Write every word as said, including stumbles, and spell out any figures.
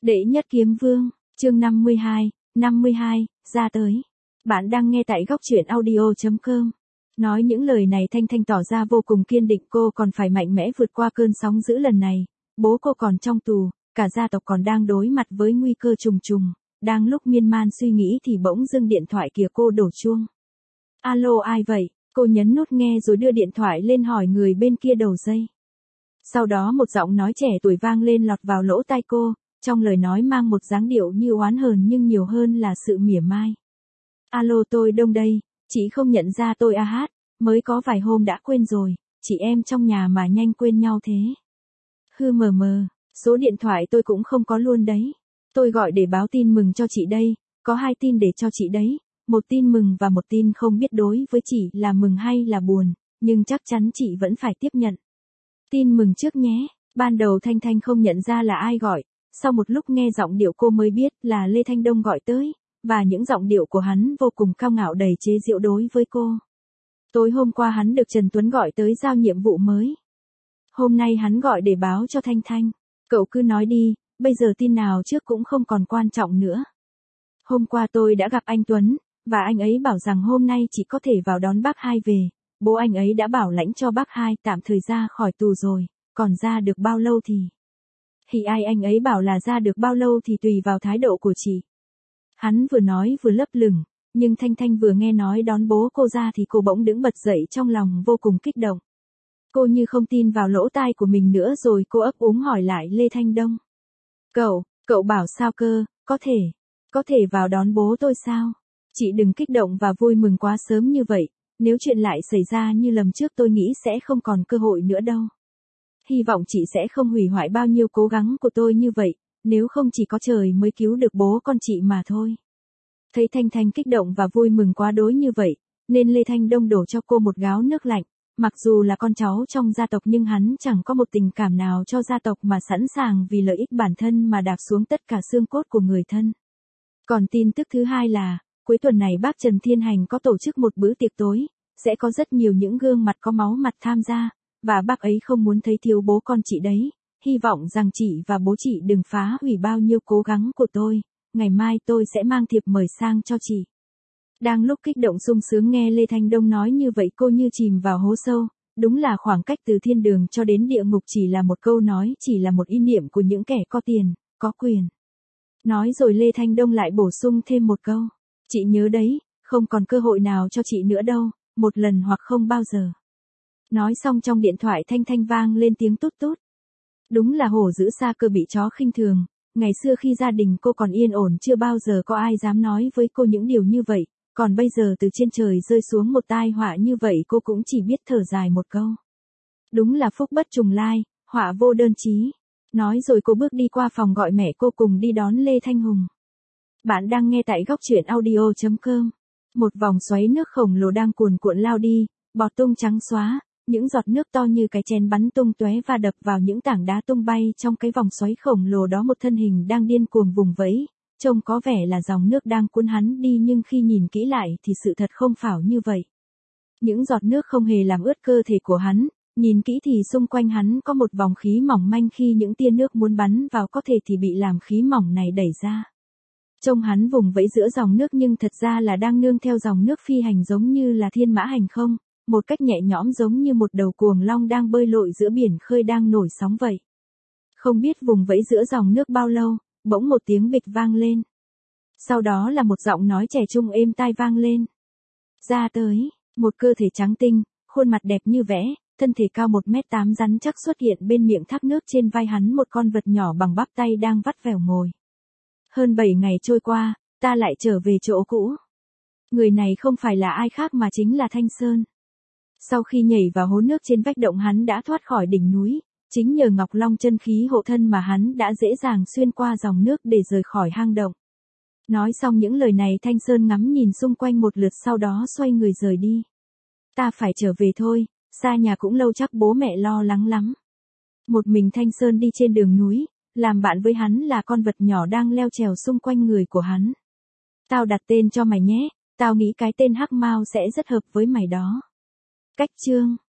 Đệ nhất kiếm vương, chương năm mươi hai, năm mươi hai, ra tới. Bạn đang nghe tại góc truyện audio chấm com. Nói những lời này Thanh Thanh tỏ ra vô cùng kiên định, cô còn phải mạnh mẽ vượt qua cơn sóng dữ lần này. Bố cô còn trong tù, cả gia tộc còn đang đối mặt với nguy cơ trùng trùng. Đang lúc miên man suy nghĩ thì bỗng dưng điện thoại kìa cô đổ chuông. Alo, ai vậy? Cô nhấn nút nghe rồi đưa điện thoại lên hỏi người bên kia đầu dây. Sau đó một giọng nói trẻ tuổi vang lên lọt vào lỗ tai cô, trong lời nói mang một dáng điệu như oán hờn nhưng nhiều hơn là sự mỉa mai. Alo, tôi Đông đây, chị không nhận ra tôi à hát, mới có vài hôm đã quên rồi, chị em trong nhà mà nhanh quên nhau thế. Hư mờ mờ, số điện thoại tôi cũng không có luôn đấy. Tôi gọi để báo tin mừng cho chị đây, có hai tin để cho chị đấy, một tin mừng và một tin không biết đối với chị là mừng hay là buồn, nhưng chắc chắn chị vẫn phải tiếp nhận. Tin mừng trước nhé. Ban đầu Thanh Thanh không nhận ra là ai gọi, sau một lúc nghe giọng điệu cô mới biết là Lê Thanh Đông gọi tới, và những giọng điệu của hắn vô cùng cao ngạo đầy chế giễu đối với cô. Tối hôm qua hắn được Trần Tuấn gọi tới giao nhiệm vụ mới. Hôm nay hắn gọi để báo cho Thanh Thanh. Cậu cứ nói đi, bây giờ tin nào trước cũng không còn quan trọng nữa. Hôm qua tôi đã gặp anh Tuấn, và anh ấy bảo rằng hôm nay chỉ có thể vào đón bác hai về. Bố anh ấy đã bảo lãnh cho bác hai tạm thời ra khỏi tù rồi, còn ra được bao lâu thì... Thì ai anh ấy bảo là ra được bao lâu thì tùy vào thái độ của chị. Hắn vừa nói vừa lấp lửng, nhưng Thanh Thanh vừa nghe nói đón bố cô ra thì cô bỗng đứng bật dậy trong lòng vô cùng kích động. Cô như không tin vào lỗ tai của mình nữa rồi cô ấp úng hỏi lại Lê Thanh Đông. Cậu, cậu bảo sao cơ, có thể, có thể vào đón bố tôi sao? Chị đừng kích động và vui mừng quá sớm như vậy. Nếu chuyện lại xảy ra như lần trước tôi nghĩ sẽ không còn cơ hội nữa đâu. Hy vọng chị sẽ không hủy hoại bao nhiêu cố gắng của tôi như vậy, nếu không chỉ có trời mới cứu được bố con chị mà thôi. Thấy Thanh Thanh kích động và vui mừng quá đối như vậy, nên Lê Thanh Đông đổ cho cô một gáo nước lạnh. Mặc dù là con cháu trong gia tộc nhưng hắn chẳng có một tình cảm nào cho gia tộc mà sẵn sàng vì lợi ích bản thân mà đạp xuống tất cả xương cốt của người thân. Còn tin tức thứ hai là, cuối tuần này bác Trần Thiên Hành có tổ chức một bữa tiệc tối, sẽ có rất nhiều những gương mặt có máu mặt tham gia, và bác ấy không muốn thấy thiếu bố con chị đấy, hy vọng rằng chị và bố chị đừng phá hủy bao nhiêu cố gắng của tôi, ngày mai tôi sẽ mang thiệp mời sang cho chị. Đang lúc kích động sung sướng nghe Lê Thanh Đông nói như vậy cô như chìm vào hố sâu, đúng là khoảng cách từ thiên đường cho đến địa ngục chỉ là một câu nói, chỉ là một ý niệm của những kẻ có tiền, có quyền. Nói rồi Lê Thanh Đông lại bổ sung thêm một câu, chị nhớ đấy, không còn cơ hội nào cho chị nữa đâu, một lần hoặc không bao giờ. Nói xong trong điện thoại Thanh Thanh vang lên tiếng tút tút. Đúng là hổ giữ xa cơ bị chó khinh thường, ngày xưa khi gia đình cô còn yên ổn chưa bao giờ có ai dám nói với cô những điều như vậy, còn bây giờ từ trên trời rơi xuống một tai họa như vậy cô cũng chỉ biết thở dài một câu. Đúng là phúc bất trùng lai, họa vô đơn chí. Nói rồi cô bước đi qua phòng gọi mẹ cô cùng đi đón Lê Thanh Hùng. Bạn đang nghe tại góc truyện audio chấm com. Một vòng xoáy nước khổng lồ đang cuồn cuộn lao đi, bọt tung trắng xóa, những giọt nước to như cái chén bắn tung tóe và đập vào những tảng đá tung bay trong cái vòng xoáy khổng lồ đó. Một thân hình đang điên cuồng vùng vẫy, trông có vẻ là dòng nước đang cuốn hắn đi nhưng khi nhìn kỹ lại thì sự thật không phải như vậy. Những giọt nước không hề làm ướt cơ thể của hắn, nhìn kỹ thì xung quanh hắn có một vòng khí mỏng manh, khi những tia nước muốn bắn vào có thể thì bị làm khí mỏng này đẩy ra. Trông hắn vùng vẫy giữa dòng nước nhưng thật ra là đang nương theo dòng nước phi hành giống như là thiên mã hành không, một cách nhẹ nhõm giống như một đầu cuồng long đang bơi lội giữa biển khơi đang nổi sóng vậy. Không biết vùng vẫy giữa dòng nước bao lâu, bỗng một tiếng bịch vang lên. Sau đó là một giọng nói trẻ trung êm tai vang lên. Ra tới, một cơ thể trắng tinh, khuôn mặt đẹp như vẽ, thân thể cao một mét tám rắn chắc xuất hiện bên miệng thác nước, trên vai hắn một con vật nhỏ bằng bắp tay đang vắt vẻo ngồi. Hơn bảy ngày trôi qua, ta lại trở về chỗ cũ. Người này không phải là ai khác mà chính là Thanh Sơn. Sau khi nhảy vào hố nước trên vách động hắn đã thoát khỏi đỉnh núi, chính nhờ Ngọc Long chân khí hộ thân mà hắn đã dễ dàng xuyên qua dòng nước để rời khỏi hang động. Nói xong những lời này Thanh Sơn ngắm nhìn xung quanh một lượt sau đó xoay người rời đi. Ta phải trở về thôi, xa nhà cũng lâu chắc bố mẹ lo lắng lắm. Một mình Thanh Sơn đi trên đường núi, làm bạn với hắn là con vật nhỏ đang leo trèo xung quanh người của hắn. Tao đặt tên cho mày nhé, tao nghĩ cái tên Hắc Mao sẽ rất hợp với mày đó. Cách chương